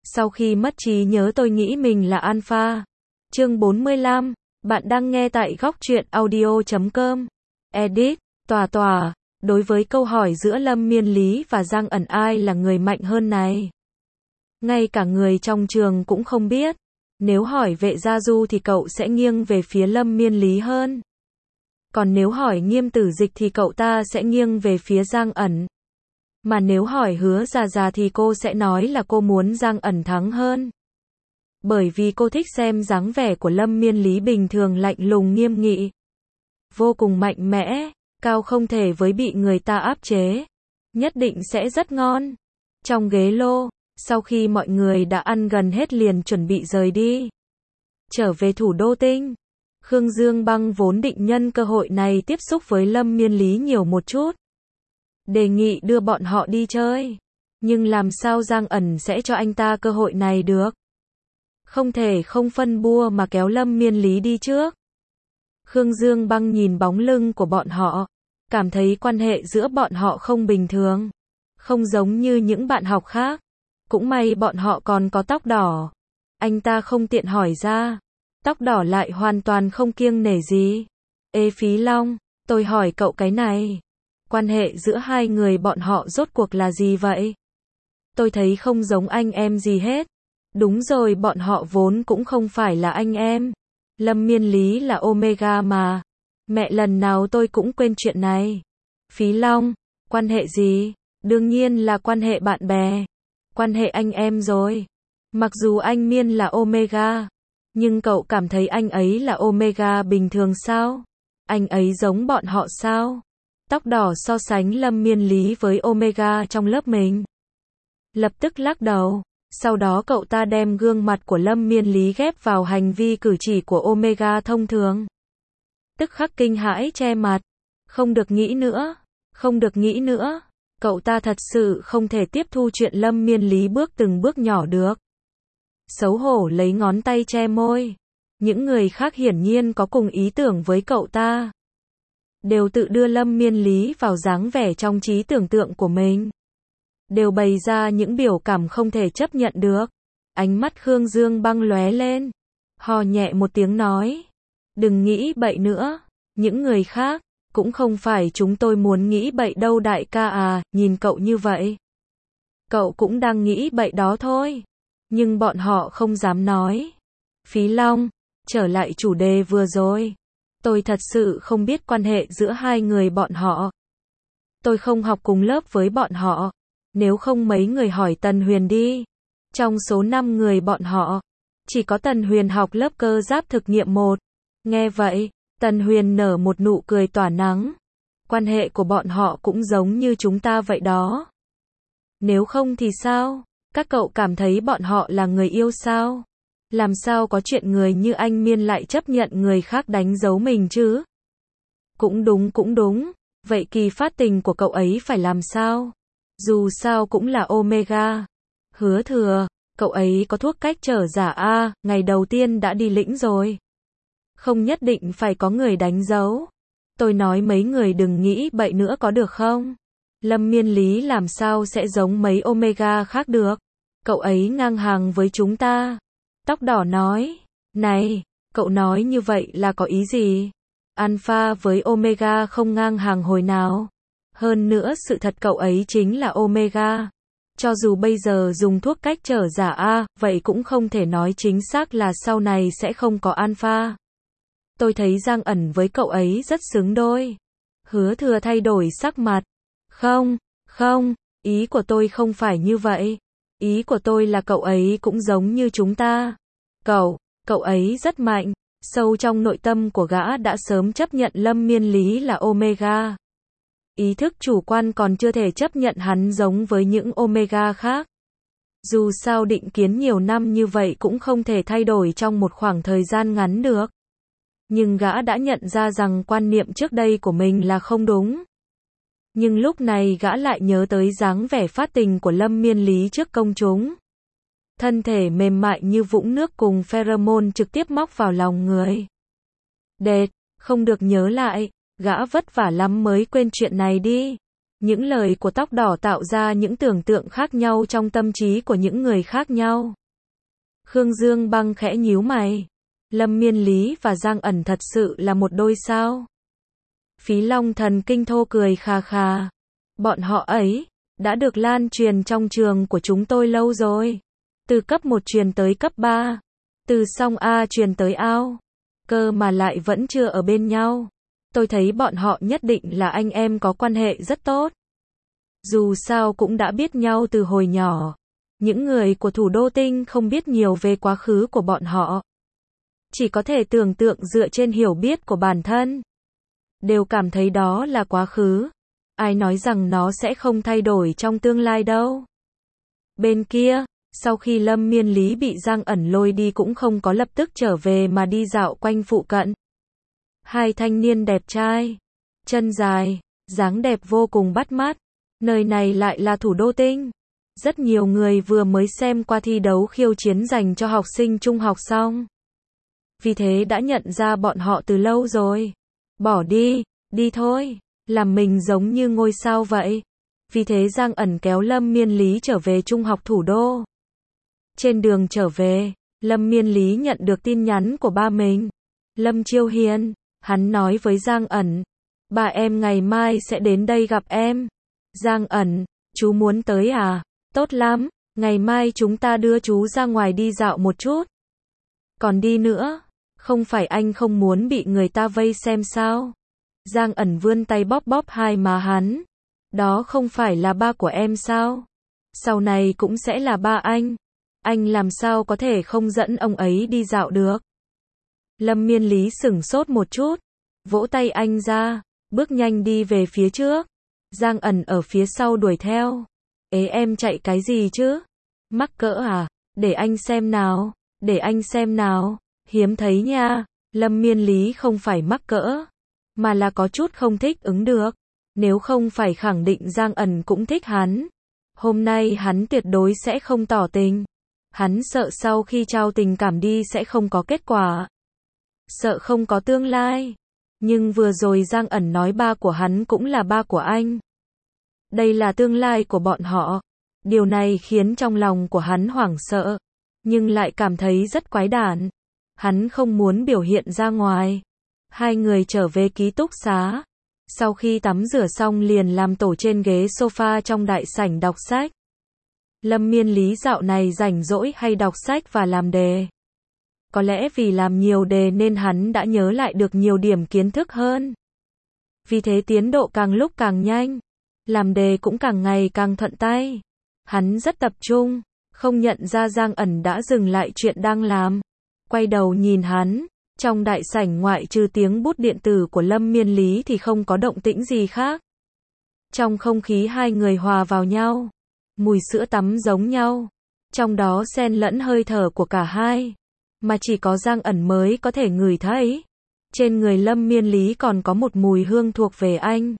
Sau khi mất trí nhớ tôi nghĩ mình là alpha. Chương 45, bạn đang nghe tại góc truyện audio.com. Edit, Tòa. Đối với câu hỏi giữa Lâm Miên Lý và Giang Ẩn ai là người mạnh hơn này, ngay cả người trong trường cũng không biết. Nếu hỏi Vệ Gia Du thì cậu sẽ nghiêng về phía Lâm Miên Lý hơn. Còn nếu hỏi Nghiêm Tử Dịch thì cậu ta sẽ nghiêng về phía Giang Ẩn. Mà nếu hỏi Hứa Già thì cô sẽ nói là cô muốn Giang Ẩn thắng hơn. Bởi vì cô thích xem dáng vẻ của Lâm Miên Lý bình thường lạnh lùng nghiêm nghị, vô cùng mạnh mẽ, cao không thể với bị người ta áp chế. Nhất định sẽ rất ngon. Trong ghế lô, sau khi mọi người đã ăn gần hết liền chuẩn bị rời đi, trở về thủ đô Tinh, Khương Dương Băng vốn định nhân cơ hội này tiếp xúc với Lâm Miên Lý nhiều một chút, đề nghị đưa bọn họ đi chơi. Nhưng làm sao Giang Ẩn sẽ cho anh ta cơ hội này được? Không thể không phân bua mà kéo Lâm Miên Lý đi trước. Khương Dương Băng nhìn bóng lưng của bọn họ, cảm thấy quan hệ giữa bọn họ không bình thường, không giống như những bạn học khác. Cũng may bọn họ còn có tóc đỏ. Anh ta không tiện hỏi ra. Tóc đỏ lại hoàn toàn không kiêng nể gì. Ê Phí Long, tôi hỏi cậu cái này. Quan hệ giữa hai người bọn họ rốt cuộc là gì vậy? Tôi thấy không giống anh em gì hết. Đúng rồi, bọn họ vốn cũng không phải là anh em. Lâm Miên Lý là Omega mà. Mẹ, lần nào tôi cũng quên chuyện này. Phí Long, quan hệ gì? Đương nhiên là quan hệ bạn bè. Quan hệ anh em rồi. Mặc dù anh Miên là Omega, nhưng cậu cảm thấy anh ấy là Omega bình thường sao? Anh ấy giống bọn họ sao? Tóc đỏ so sánh Lâm Miên Lý với Omega trong lớp mình. Lập tức lắc đầu. Sau đó cậu ta đem gương mặt của Lâm Miên Lý ghép vào hành vi cử chỉ của Omega thông thường. Tức khắc kinh hãi che mặt. Không được nghĩ nữa. Không được nghĩ nữa. Cậu ta thật sự không thể tiếp thu chuyện Lâm Miên Lý bước từng bước nhỏ được. Xấu hổ lấy ngón tay che môi. Những người khác hiển nhiên có cùng ý tưởng với cậu ta, đều tự đưa Lâm Miên Lý vào dáng vẻ trong trí tưởng tượng của mình, đều bày ra những biểu cảm không thể chấp nhận được. Ánh mắt Khương Dương Băng lóe lên, hò nhẹ một tiếng nói, đừng nghĩ bậy nữa. Những người khác, cũng không phải chúng tôi muốn nghĩ bậy đâu đại ca à, nhìn cậu như vậy. Cậu cũng đang nghĩ bậy đó thôi. Nhưng bọn họ không dám nói. Phí Long, trở lại chủ đề vừa rồi. Tôi thật sự không biết quan hệ giữa hai người bọn họ. Tôi không học cùng lớp với bọn họ. Nếu không mấy người hỏi Tần Huyền đi. Trong số 5 người bọn họ, chỉ có Tần Huyền học lớp cơ giáp thực nghiệm 1. Nghe vậy, Tần Huyền nở một nụ cười tỏa nắng. Quan hệ của bọn họ cũng giống như chúng ta vậy đó. Nếu không thì sao? Các cậu cảm thấy bọn họ là người yêu sao? Làm sao có chuyện người như anh Miên lại chấp nhận người khác đánh dấu mình chứ? Cũng đúng. Vậy kỳ phát tình của cậu ấy phải làm sao? Dù sao cũng là Omega. Hứa Thừa, cậu ấy có thuốc cách trở giả a, ngày đầu tiên đã đi lĩnh rồi. Không nhất định phải có người đánh dấu. Tôi nói mấy người đừng nghĩ bậy nữa có được không? Lâm Miên Lý làm sao sẽ giống mấy Omega khác được? Cậu ấy ngang hàng với chúng ta. Tóc đỏ nói, này, cậu nói như vậy là có ý gì? Alpha với Omega không ngang hàng hồi nào. Hơn nữa sự thật cậu ấy chính là Omega. Cho dù bây giờ dùng thuốc cách trở giả a, vậy cũng không thể nói chính xác là sau này sẽ không có Alpha. Tôi thấy Giang Ẩn với cậu ấy rất xứng đôi. Hứa Thừa thay đổi sắc mặt. Không, ý của tôi không phải như vậy. Ý của tôi là cậu ấy cũng giống như chúng ta. Cậu ấy rất mạnh. Sâu trong nội tâm của gã đã sớm chấp nhận Lâm Miên Lý là Omega. Ý thức chủ quan còn chưa thể chấp nhận hắn giống với những Omega khác. Dù sao định kiến nhiều năm như vậy cũng không thể thay đổi trong một khoảng thời gian ngắn được. Nhưng gã đã nhận ra rằng quan niệm trước đây của mình là không đúng. Nhưng lúc này gã lại nhớ tới dáng vẻ phát tình của Lâm Miên Lý trước công chúng. Thân thể mềm mại như vũng nước cùng pheromone trực tiếp móc vào lòng người. Đệt, không được nhớ lại, gã vất vả lắm mới quên chuyện này đi. Những lời của tóc đỏ tạo ra những tưởng tượng khác nhau trong tâm trí của những người khác nhau. Khương Dương Băng khẽ nhíu mày. Lâm Miên Lý và Giang Ẩn thật sự là một đôi sao? Phí Long Thần kinh thô cười khà khà. Bọn họ ấy đã được lan truyền trong trường của chúng tôi lâu rồi. Từ cấp 1 truyền tới cấp 3. Từ song A truyền tới ao. Cơ mà lại vẫn chưa ở bên nhau. Tôi thấy bọn họ nhất định là anh em có quan hệ rất tốt. Dù sao cũng đã biết nhau từ hồi nhỏ. Những người của thủ đô tinh không biết nhiều về quá khứ của bọn họ. Chỉ có thể tưởng tượng dựa trên hiểu biết của bản thân. Đều cảm thấy đó là quá khứ. Ai nói rằng nó sẽ không thay đổi trong tương lai đâu. Bên kia, sau khi Lâm Miên Lý bị Giang Ẩn lôi đi cũng không có lập tức trở về mà đi dạo quanh phụ cận. Hai thanh niên đẹp trai, chân dài, dáng đẹp vô cùng bắt mắt. Nơi này lại là thủ đô tinh. Rất nhiều người vừa mới xem qua thi đấu khiêu chiến dành cho học sinh trung học xong. Vì thế đã nhận ra bọn họ từ lâu rồi. Bỏ đi, đi thôi, làm mình giống như ngôi sao vậy. Vì thế Giang Ẩn kéo Lâm Miên Lý trở về trung học thủ đô. Trên đường trở về, Lâm Miên Lý nhận được tin nhắn của ba mình. Lâm Chiêu Hiền, hắn nói với Giang Ẩn. Ba em ngày mai sẽ đến đây gặp em. Giang Ẩn, chú muốn tới à? Tốt lắm, ngày mai chúng ta đưa chú ra ngoài đi dạo một chút. Còn đi nữa, không phải anh không muốn bị người ta vây xem sao? Giang Ẩn vươn tay bóp bóp hai má hắn. Đó không phải là ba của em sao? Sau này cũng sẽ là ba anh. Anh làm sao có thể không dẫn ông ấy đi dạo được? Lâm Miên Lý sửng sốt một chút, vỗ tay anh ra, bước nhanh đi về phía trước. Giang Ẩn ở phía sau đuổi theo. Ế em chạy cái gì chứ? Mắc cỡ à? Để anh xem nào, để anh xem nào, hiếm thấy nha. Lâm Miên Lý không phải mắc cỡ, mà là có chút không thích ứng được. Nếu không phải khẳng định Giang Ẩn cũng thích hắn, hôm nay hắn tuyệt đối sẽ không tỏ tình. Hắn sợ sau khi trao tình cảm đi sẽ không có kết quả. Sợ không có tương lai. Nhưng vừa rồi Giang Ẩn nói ba của hắn cũng là ba của anh. Đây là tương lai của bọn họ. Điều này khiến trong lòng của hắn hoảng sợ, nhưng lại cảm thấy rất quái đản. Hắn không muốn biểu hiện ra ngoài. Hai người trở về ký túc xá. Sau khi tắm rửa xong liền làm tổ trên ghế sofa trong đại sảnh đọc sách. Lâm Miên Lý dạo này rảnh rỗi hay đọc sách và làm đề. Có lẽ vì làm nhiều đề nên hắn đã nhớ lại được nhiều điểm kiến thức hơn. Vì thế tiến độ càng lúc càng nhanh. Làm đề cũng càng ngày càng thuận tay. Hắn rất tập trung, không nhận ra Giang Ẩn đã dừng lại chuyện đang làm. Quay đầu nhìn hắn, trong đại sảnh ngoại trừ tiếng bút điện tử của Lâm Miên Lý thì không có động tĩnh gì khác. Trong không khí hai người hòa vào nhau, mùi sữa tắm giống nhau, trong đó xen lẫn hơi thở của cả hai, mà chỉ có Giang Ẩn mới có thể ngửi thấy. Trên người Lâm Miên Lý còn có một mùi hương thuộc về anh.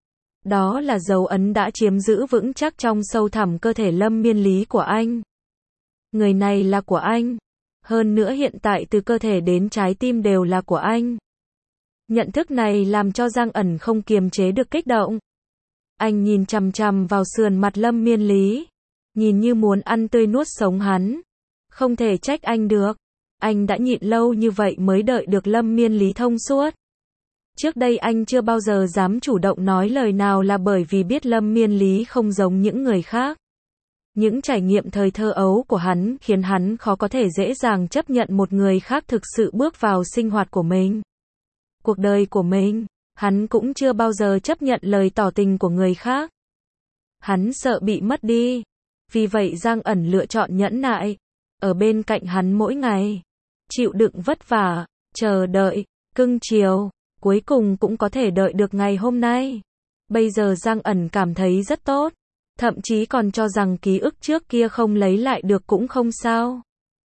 Đó là dấu ấn đã chiếm giữ vững chắc trong sâu thẳm cơ thể Lâm Miên Lý của anh. Người này là của anh. Hơn nữa hiện tại từ cơ thể đến trái tim đều là của anh. Nhận thức này làm cho Giang Ẩn không kiềm chế được kích động. Anh nhìn chằm chằm vào sườn mặt Lâm Miên Lý, nhìn như muốn ăn tươi nuốt sống hắn. Không thể trách anh được. Anh đã nhịn lâu như vậy mới đợi được Lâm Miên Lý thông suốt. Trước đây anh chưa bao giờ dám chủ động nói lời nào là bởi vì biết Lâm Miên Lý không giống những người khác. Những trải nghiệm thời thơ ấu của hắn khiến hắn khó có thể dễ dàng chấp nhận một người khác thực sự bước vào sinh hoạt của mình. Cuộc đời của mình, hắn cũng chưa bao giờ chấp nhận lời tỏ tình của người khác. Hắn sợ bị mất đi. Vì vậy Giang Ẩn lựa chọn nhẫn nại, ở bên cạnh hắn mỗi ngày, chịu đựng vất vả, chờ đợi, cưng chiều, cuối cùng cũng có thể đợi được ngày hôm nay. Bây giờ Giang Ẩn cảm thấy rất tốt, thậm chí còn cho rằng ký ức trước kia không lấy lại được cũng không sao.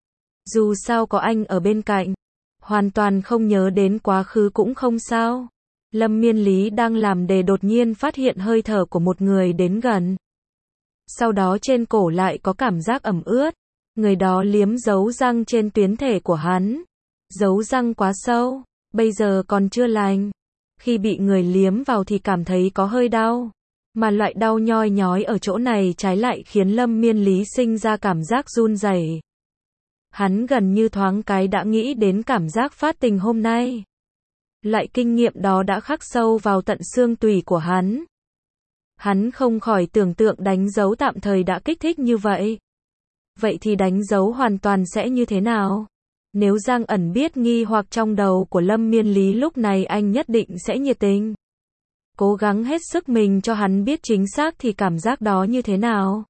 Dù sao có anh ở bên cạnh, hoàn toàn không nhớ đến quá khứ cũng không sao. Lâm Miên Lý đang làm đề đột nhiên phát hiện hơi thở của một người đến gần. Sau đó trên cổ lại có cảm giác ẩm ướt. Người đó liếm dấu răng trên tuyến thể của hắn. Dấu răng quá sâu, bây giờ còn chưa lành. Khi bị người liếm vào thì cảm thấy có hơi đau. Mà loại đau nhoi nhói ở chỗ này trái lại khiến Lâm Miên Lý sinh ra cảm giác run rẩy. Hắn gần như thoáng cái đã nghĩ đến cảm giác phát tình hôm nay. Loại kinh nghiệm đó đã khắc sâu vào tận xương tủy của hắn. Hắn không khỏi tưởng tượng đánh dấu tạm thời đã kích thích như vậy. Vậy thì đánh dấu hoàn toàn sẽ như thế nào? Nếu Giang Ẩn biết nghi hoặc trong đầu của Lâm Miên Lý lúc này anh nhất định sẽ nhiệt tình. Cố gắng hết sức mình cho hắn biết chính xác thì cảm giác đó như thế nào.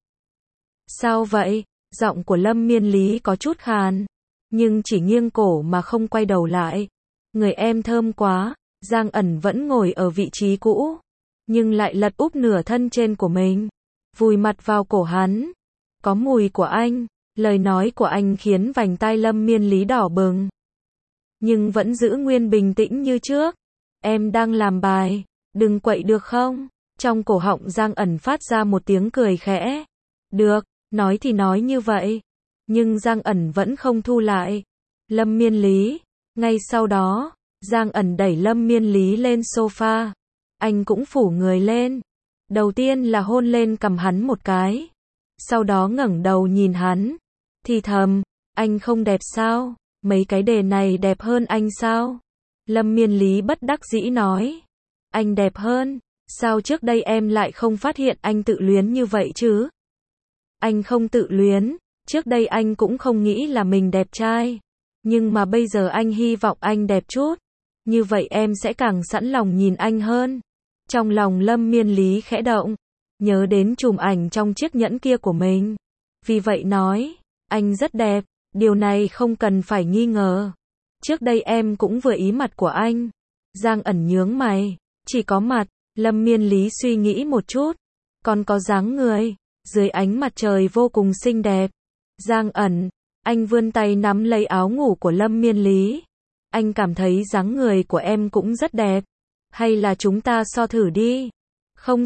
Sao vậy? Giọng của Lâm Miên Lý có chút khàn. Nhưng chỉ nghiêng cổ mà không quay đầu lại. Người em thơm quá. Giang Ẩn vẫn ngồi ở vị trí cũ. Nhưng lại lật úp nửa thân trên của mình. Vùi mặt vào cổ hắn. Có mùi của anh. Lời nói của anh khiến vành tai Lâm Miên Lý đỏ bừng. Nhưng vẫn giữ nguyên bình tĩnh như trước. Em đang làm bài. Đừng quậy được không? Trong cổ họng Giang Ẩn phát ra một tiếng cười khẽ. Được, nói thì nói như vậy. Nhưng Giang Ẩn vẫn không thu lại. Lâm Miên Lý. Ngay sau đó, Giang Ẩn đẩy Lâm Miên Lý lên sofa. Anh cũng phủ người lên. Đầu tiên là hôn lên cằm hắn một cái. Sau đó ngẩng đầu nhìn hắn. Thì thầm, anh không đẹp sao? Mấy cái đề này đẹp hơn anh sao? Lâm Miên Lý bất đắc dĩ nói. Anh đẹp hơn, sao trước đây em lại không phát hiện anh tự luyến như vậy chứ? Anh không tự luyến, trước đây anh cũng không nghĩ là mình đẹp trai. Nhưng mà bây giờ anh hy vọng anh đẹp chút. Như vậy em sẽ càng sẵn lòng nhìn anh hơn. Trong lòng Lâm Miên Lý khẽ động, nhớ đến chùm ảnh trong chiếc nhẫn kia của mình. Vì vậy nói, anh rất đẹp, điều này không cần phải nghi ngờ. Trước đây em cũng vừa ý mặt của anh. Giang Ẩn nhướng mày. Chỉ có mặt, Lâm Miên Lý suy nghĩ một chút. Còn có dáng người, dưới ánh mặt trời vô cùng xinh đẹp. Giang Ẩn, anh vươn tay nắm lấy áo ngủ của Lâm Miên Lý. Anh cảm thấy dáng người của em cũng rất đẹp. Hay là chúng ta so thử đi? Không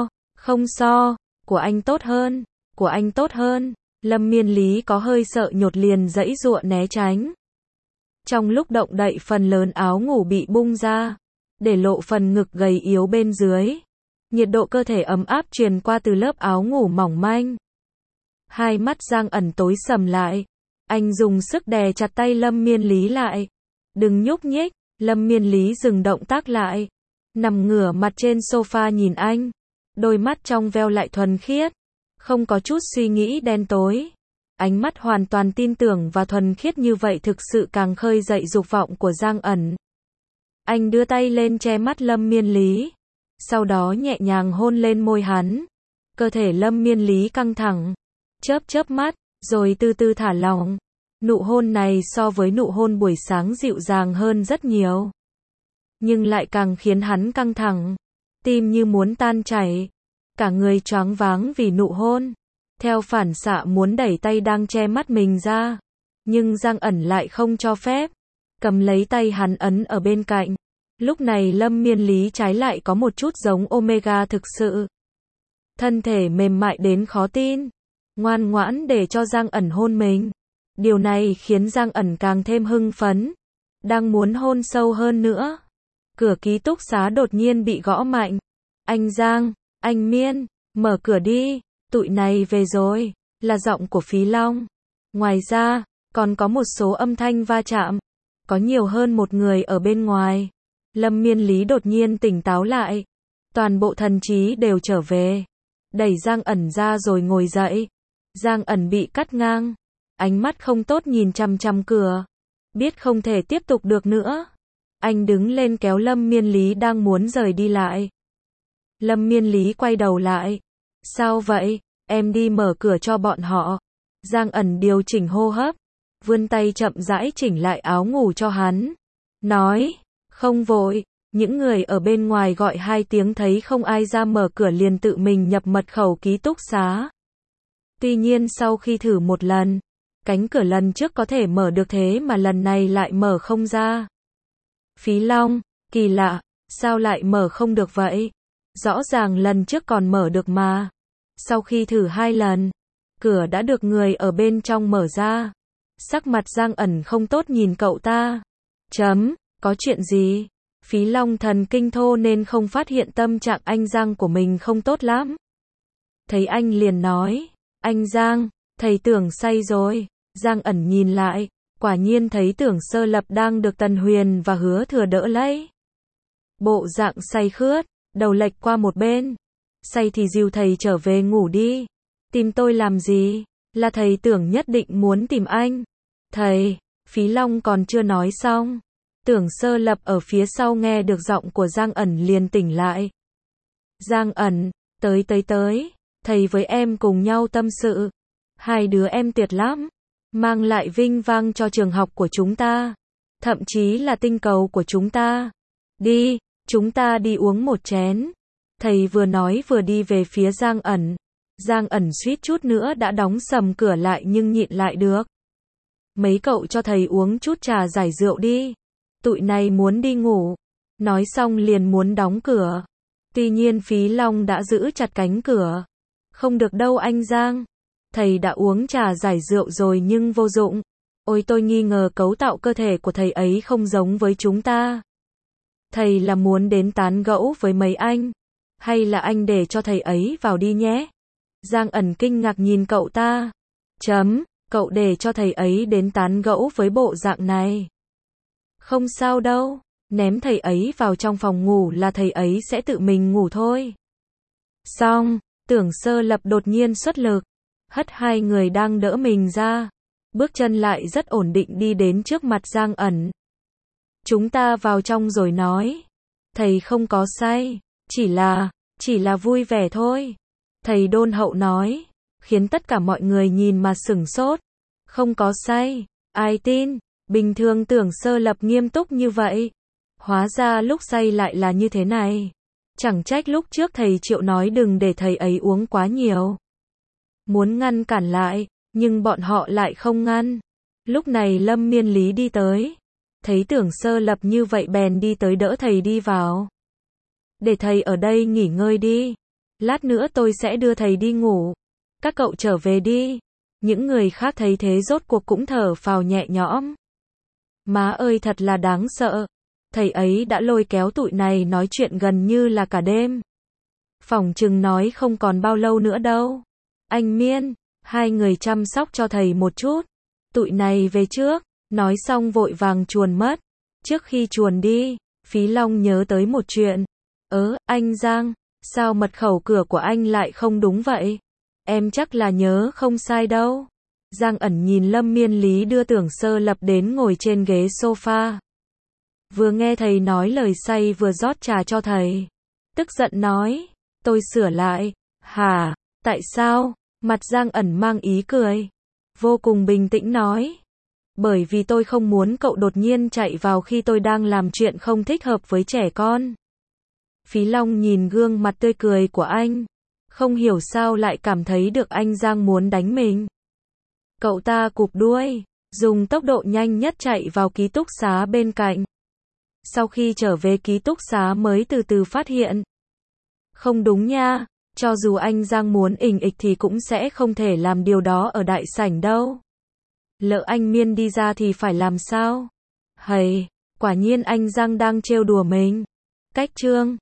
so, của anh tốt hơn, của anh tốt hơn. Lâm Miên Lý có hơi sợ nhột liền giãy giụa né tránh. Trong lúc động đậy phần lớn áo ngủ bị bung ra. Để lộ phần ngực gầy yếu bên dưới. Nhiệt độ cơ thể ấm áp truyền qua từ lớp áo ngủ mỏng manh. Hai mắt Giang Ẩn tối sầm lại. Anh dùng sức đè chặt tay Lâm Miên Lý lại. Đừng nhúc nhích. Lâm Miên Lý dừng động tác lại. Nằm ngửa mặt trên sofa nhìn anh. Đôi mắt trong veo lại thuần khiết. Không có chút suy nghĩ đen tối. Ánh mắt hoàn toàn tin tưởng và thuần khiết như vậy thực sự càng khơi dậy dục vọng của Giang Ẩn. Anh đưa tay lên che mắt Lâm Miên Lý. Sau đó nhẹ nhàng hôn lên môi hắn. Cơ thể Lâm Miên Lý căng thẳng. Chớp mắt, rồi từ từ thả lỏng. Nụ hôn này so với nụ hôn buổi sáng dịu dàng hơn rất nhiều. Nhưng lại càng khiến hắn căng thẳng. Tim như muốn tan chảy. Cả người choáng váng vì nụ hôn. Theo phản xạ muốn đẩy tay đang che mắt mình ra. Nhưng Giang Ẩn lại không cho phép. Cầm lấy tay hắn ấn ở bên cạnh. Lúc này Lâm Miên Lý trái lại có một chút giống Omega thực sự. Thân thể mềm mại đến khó tin. Ngoan ngoãn để cho Giang Ẩn hôn mình. Điều này khiến Giang Ẩn càng thêm hưng phấn. Đang muốn hôn sâu hơn nữa. Cửa ký túc xá đột nhiên bị gõ mạnh. Anh Giang, anh Miên, mở cửa đi. Tụi này về rồi. Là giọng của Phí Long. Ngoài ra, còn có một số âm thanh va chạm. Có nhiều hơn một người ở bên ngoài. Lâm Miên Lý đột nhiên tỉnh táo lại. Toàn bộ thần trí đều trở về. Đẩy Giang Ẩn ra rồi ngồi dậy. Giang Ẩn bị cắt ngang. Ánh mắt không tốt nhìn chằm chằm cửa. Biết không thể tiếp tục được nữa. Anh đứng lên kéo Lâm Miên Lý đang muốn rời đi lại. Lâm Miên Lý quay đầu lại. Sao vậy? Em đi mở cửa cho bọn họ. Giang Ẩn điều chỉnh hô hấp. Vươn tay chậm rãi chỉnh lại áo ngủ cho hắn. Nói, không vội. Những người ở bên ngoài gọi 2 tiếng thấy không ai ra mở cửa liền tự mình nhập mật khẩu ký túc xá. Tuy nhiên sau khi thử một lần, cánh cửa lần trước có thể mở được thế mà lần này lại mở không ra. Phí Long, kỳ lạ, sao lại mở không được vậy? Rõ ràng lần trước còn mở được mà. Sau khi thử 2 lần, cửa đã được người ở bên trong mở ra. Sắc mặt Giang Ẩn không tốt nhìn cậu ta. Có chuyện gì? Phí Long thần kinh thô nên không phát hiện tâm trạng anh Giang của mình không tốt lắm. Thấy anh liền nói, anh Giang, thầy Tưởng say rồi. Giang Ẩn nhìn lại, quả nhiên thấy Tưởng Sơ Lập đang được Tần Huyền và Hứa Thừa đỡ lấy. Bộ dạng say khướt, đầu lệch qua một bên. Say thì dìu thầy trở về ngủ đi. Tìm tôi làm gì? Là thầy Tưởng nhất định muốn tìm anh. Thầy, Phí Long còn chưa nói xong. Tưởng Sơ Lập ở phía sau nghe được giọng của Giang Ẩn liền tỉnh lại. Giang Ẩn, tới, thầy với em cùng nhau tâm sự. Hai đứa em tuyệt lắm. Mang lại vinh vang cho trường học của chúng ta. Thậm chí là tinh cầu của chúng ta. Đi, chúng ta đi uống một chén. Thầy vừa nói vừa đi về phía Giang Ẩn. Giang Ẩn suýt chút nữa đã đóng sầm cửa lại nhưng nhịn lại được. Mấy cậu cho thầy uống chút trà giải rượu đi. Tụi này muốn đi ngủ. Nói xong liền muốn đóng cửa. Tuy nhiên Phí Long đã giữ chặt cánh cửa. Không được đâu anh Giang. Thầy đã uống trà giải rượu rồi nhưng vô dụng. Ôi tôi nghi ngờ cấu tạo cơ thể của thầy ấy không giống với chúng ta. Thầy là muốn đến tán gẫu với mấy anh. Hay là anh để cho thầy ấy vào đi nhé. Giang Ẩn kinh ngạc nhìn cậu ta. Cậu để cho thầy ấy đến tán gẫu với bộ dạng này. Không sao đâu, ném thầy ấy vào trong phòng ngủ là thầy ấy sẽ tự mình ngủ thôi. Xong, Tưởng Sơ Lập đột nhiên xuất lực, hất hai người đang đỡ mình ra, bước chân lại rất ổn định đi đến trước mặt Giang Ẩn. Chúng ta vào trong rồi nói. Thầy không có say, chỉ là vui vẻ thôi. Thầy đôn hậu nói, khiến tất cả mọi người nhìn mà sửng sốt. Không có say, ai tin, bình thường Tưởng Sơ Lập nghiêm túc như vậy. Hóa ra lúc say lại là như thế này. Chẳng trách lúc trước thầy Triệu nói đừng để thầy ấy uống quá nhiều. Muốn ngăn cản lại, nhưng bọn họ lại không ngăn. Lúc này Lâm Miên Lý đi tới. Thấy Tưởng Sơ Lập như vậy bèn đi tới đỡ thầy đi vào. Để thầy ở đây nghỉ ngơi đi. Lát nữa tôi sẽ đưa thầy đi ngủ. Các cậu trở về đi. Những người khác thấy thế rốt cuộc cũng thở phào nhẹ nhõm. Má ơi thật là đáng sợ. Thầy ấy đã lôi kéo tụi này nói chuyện gần như là cả đêm. Phỏng chừng nói không còn bao lâu nữa đâu. Anh Miên, hai người chăm sóc cho thầy một chút. Tụi này về trước. Nói xong vội vàng chuồn mất. Trước khi chuồn đi, Phí Long nhớ tới một chuyện. Anh Giang, sao mật khẩu cửa của anh lại không đúng vậy? Em chắc là nhớ không sai đâu. Giang Ẩn nhìn Lâm Miên Lý đưa Tưởng Sơ Lập đến ngồi trên ghế sofa. Vừa nghe thầy nói lời say vừa rót trà cho thầy. Tức giận nói, tôi sửa lại. Hả, tại sao? Mặt Giang Ẩn mang ý cười. Vô cùng bình tĩnh nói. Bởi vì tôi không muốn cậu đột nhiên chạy vào khi tôi đang làm chuyện không thích hợp với trẻ con. Phí Long nhìn gương mặt tươi cười của anh. Không hiểu sao lại cảm thấy được anh Giang muốn đánh mình. Cậu ta cụp đuôi, dùng tốc độ nhanh nhất chạy vào ký túc xá bên cạnh. Sau khi trở về ký túc xá mới từ từ phát hiện. Không đúng nha, cho dù anh Giang muốn ình ịch thì cũng sẽ không thể làm điều đó ở đại sảnh đâu. Lỡ anh Miên đi ra thì phải làm sao? Hầy, quả nhiên anh Giang đang trêu đùa mình. Cách chương